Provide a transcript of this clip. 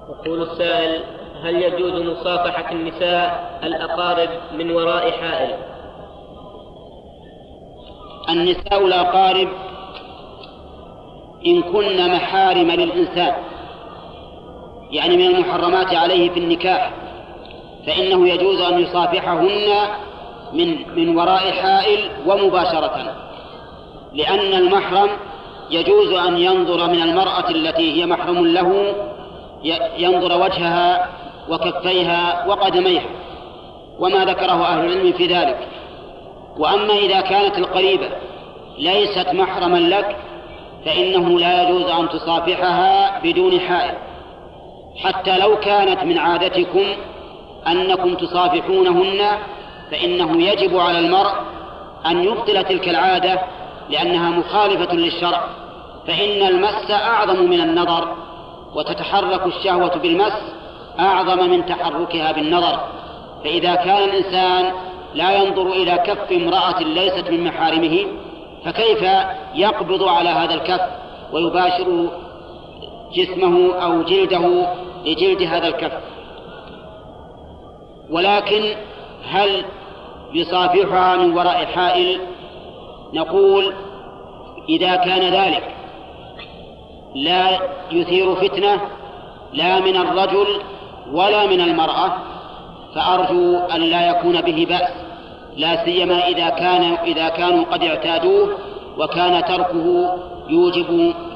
يقول السائل: هل يجوز مصافحة النساء الأقارب من وراء حائل؟ النساء الأقارب إن كن محارم للإنسان، يعني من المحرمات عليه في النكاح، فإنه يجوز أن يصافحهن من وراء حائل ومباشرة، لأن المحرم يجوز أن ينظر من المرأة التي هي محرم له، ينظر وجهها وكفيها وقدميها، وما ذكره أهل العلم في ذلك. وأما إذا كانت القريبة ليست محرما لك فإنه لا يجوز أن تصافحها بدون حائل، حتى لو كانت من عادتكم أنكم تصافحونهن، فإنه يجب على المرء أن يبطل تلك العادة لأنها مخالفة للشرع، فإن المس أعظم من النظر، وتتحرك الشهوة بالمس أعظم من تحركها بالنظر. فإذا كان الإنسان لا ينظر إلى كف امرأة ليست من محارمه، فكيف يقبض على هذا الكف ويباشر جسمه أو جلده لجلد هذا الكف؟ ولكن هل يصافحها من وراء حائل؟ نقول إذا كان ذلك لا يثير فتنة لا من الرجل ولا من المرأة فأرجو أن لا يكون به بأس، لا سيما إذا كانوا قد اعتادوه وكان تركه يوجب